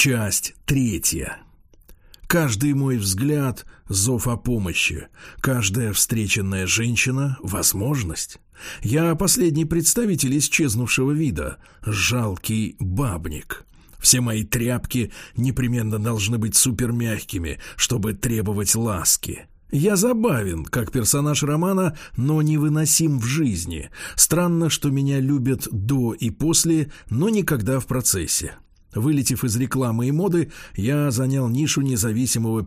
Часть 3. Каждый мой взгляд – зов о помощи. Каждая встреченная женщина – возможность. Я последний представитель исчезнувшего вида – жалкий бабник. Все мои тряпки непременно должны быть супермягкими, чтобы требовать ласки. Я забавен, как персонаж романа, но невыносим в жизни. Странно, что меня любят до и после, но никогда в процессе. Вылетев из рекламы и моды, я занял нишу независимого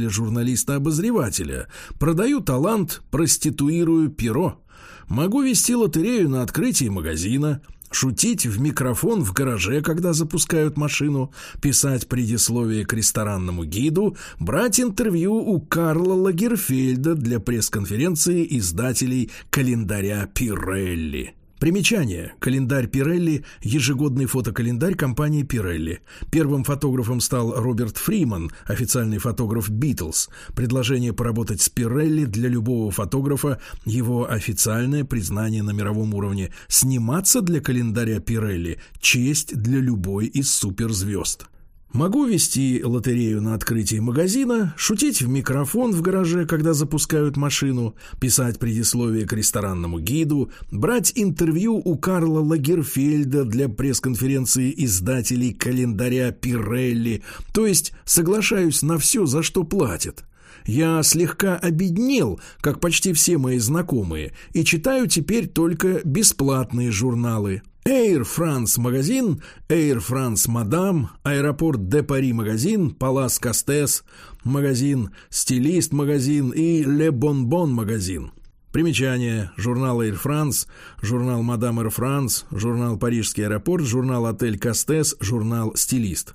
писателя-журналиста-обозревателя. Продаю талант, проституирую перо. Могу вести лотерею на открытии магазина, шутить в микрофон в гараже, когда запускают машину, писать предисловие к ресторанному гиду, брать интервью у Карла Лагерфельда для пресс-конференции издателей календаря Пирелли. Примечание. Календарь Пирелли – ежегодный фотокалендарь компании Пирелли. Первым фотографом стал Роберт Фриман, официальный фотограф Битлз. Предложение поработать с Пирелли для любого фотографа – его официальное признание на мировом уровне. Сниматься для календаря Пирелли – честь для любой из суперзвезд. Могу вести лотерею на открытии магазина, шутить в микрофон в гараже, когда запускают машину, писать предисловие к ресторанному гиду, брать интервью у Карла Лагерфельда для пресс-конференции издателей календаря Пирелли, то есть соглашаюсь на все, за что платят. Я слегка обеднел, как почти все мои знакомые, и читаю теперь только бесплатные журналы. Air France магазин, Air France Мадам, Аэропорт де Пари магазин, Палас Кастес магазин, Стилист магазин и Ле Бонбон магазин. Примечание. Журнал Air France, журнал Мадам Air France, журнал Парижский аэропорт, журнал Отель Кастес, журнал Стилист.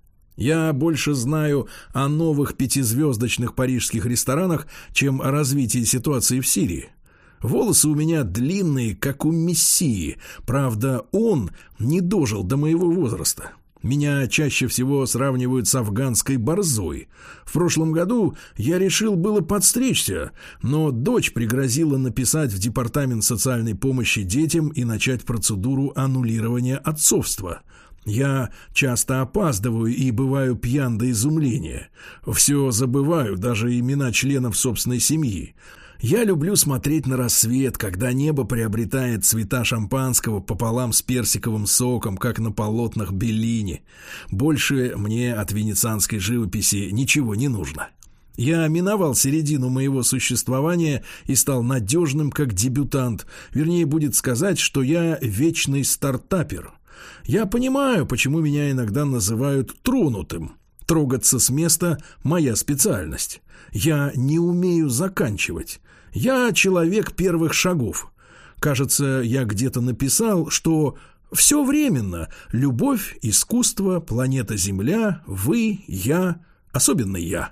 Я больше знаю о новых 5-звездочных парижских ресторанах, чем о развитии ситуации в Сирии. Волосы у меня длинные, как у Мессии. Правда, он не дожил до моего возраста. Меня чаще всего сравнивают с афганской борзой. В прошлом году я решил было подстричься, но дочь пригрозила написать в Департамент социальной помощи детям и начать процедуру аннулирования отцовства. Я часто опаздываю и бываю пьян до изумления. Все забываю, даже имена членов собственной семьи. Я люблю смотреть на рассвет, когда небо приобретает цвета шампанского пополам с персиковым соком, как на полотнах Беллини. Больше мне от венецианской живописи ничего не нужно. Я миновал середину моего существования и стал надежным, как дебютант. Вернее, будет сказать, что я вечный стартапер. Я понимаю, почему меня иногда называют тронутым. Трогаться с места – моя специальность. Я не умею заканчивать. Я человек первых шагов. Кажется, я где-то написал, что все временно. Любовь, искусство, планета Земля, вы, я, особенно я.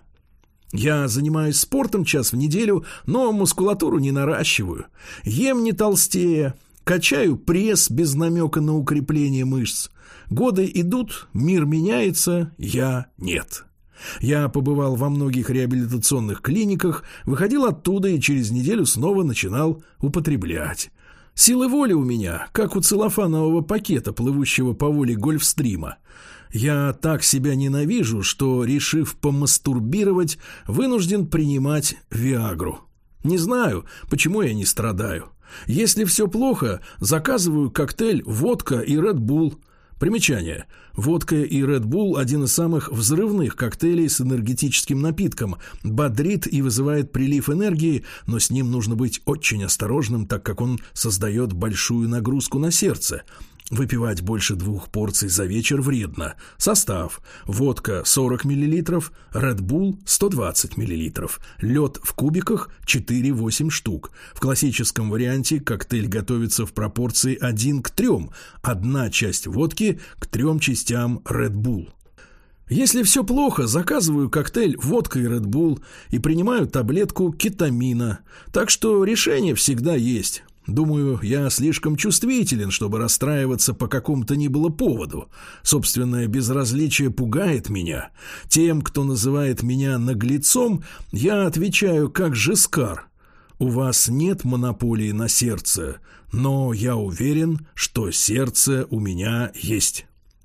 Я занимаюсь спортом час в неделю, но мускулатуру не наращиваю. Ем не толстея, качаю пресс без намека на укрепление мышц. Годы идут, мир меняется, я нет. Я побывал во многих реабилитационных клиниках, выходил оттуда и через неделю снова начинал употреблять. Силы воли у меня, как у целлофанового пакета, плывущего по воле Гольфстрима. Я так себя ненавижу, что, решив помастурбировать, вынужден принимать Виагру. Не знаю, почему я не страдаю. Если все плохо, заказываю коктейль «Водка» и «Ред Булл». Примечание. Водка и Red Bull – один из самых взрывных коктейлей с энергетическим напитком. Бодрит и вызывает прилив энергии, но с ним нужно быть очень осторожным, так как он создает большую нагрузку на сердце. Выпивать больше 2 порций за вечер вредно. Состав: водка 40 мл, Red Bull 120 мл, лед в кубиках 4-8 штук. В классическом варианте коктейль готовится в пропорции 1:3, 1 часть водки к 3 частям Red Bull. Если все плохо, заказываю коктейль «Водка» и Red Bull и принимаю таблетку кетамина. Так что решение всегда есть. Думаю, я слишком чувствителен, чтобы расстраиваться по какому-то ни было поводу. Собственное безразличие пугает меня. Тем, кто называет меня наглецом, я отвечаю как Жескар: у вас нет монополии на сердце, но я уверен, что сердце у меня есть.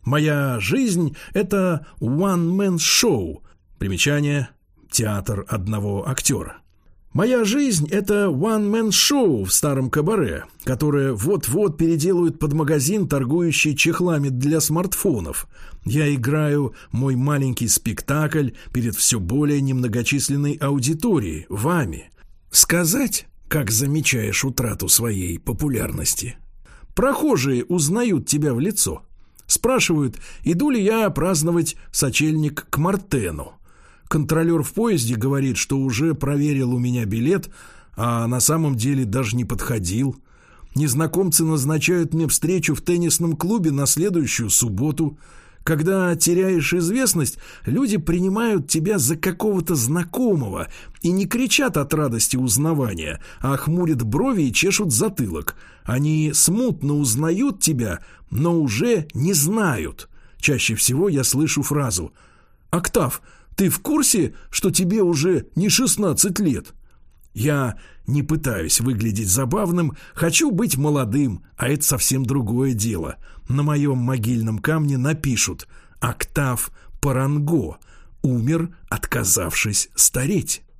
Моя жизнь – это one-man-show. Примечание – театр одного актера. Моя жизнь – это one-man-show в старом кабаре, которое вот-вот переделают под магазин, торгующий чехлами для смартфонов. Я играю мой маленький спектакль перед все более немногочисленной аудиторией, вами. Сказать, как замечаешь утрату своей популярности? Прохожие узнают тебя в лицо. Спрашивают, иду ли я праздновать сочельник к Мартену. Контролер в поезде говорит, что уже проверил у меня билет, а на самом деле даже не подходил. Незнакомцы назначают мне встречу в теннисном клубе на следующую субботу. Когда теряешь известность, люди принимают тебя за какого-то знакомого и не кричат от радости узнавания, а хмурят брови и чешут затылок. Они смутно узнают тебя, но уже не знают. Чаще всего я слышу фразу: «Октав, ты в курсе, что тебе уже не 16 лет?» Я не пытаюсь выглядеть забавным, хочу быть молодым, а это совсем другое дело. На моем могильном камне напишут: «Октав Паранго умер, отказавшись стареть».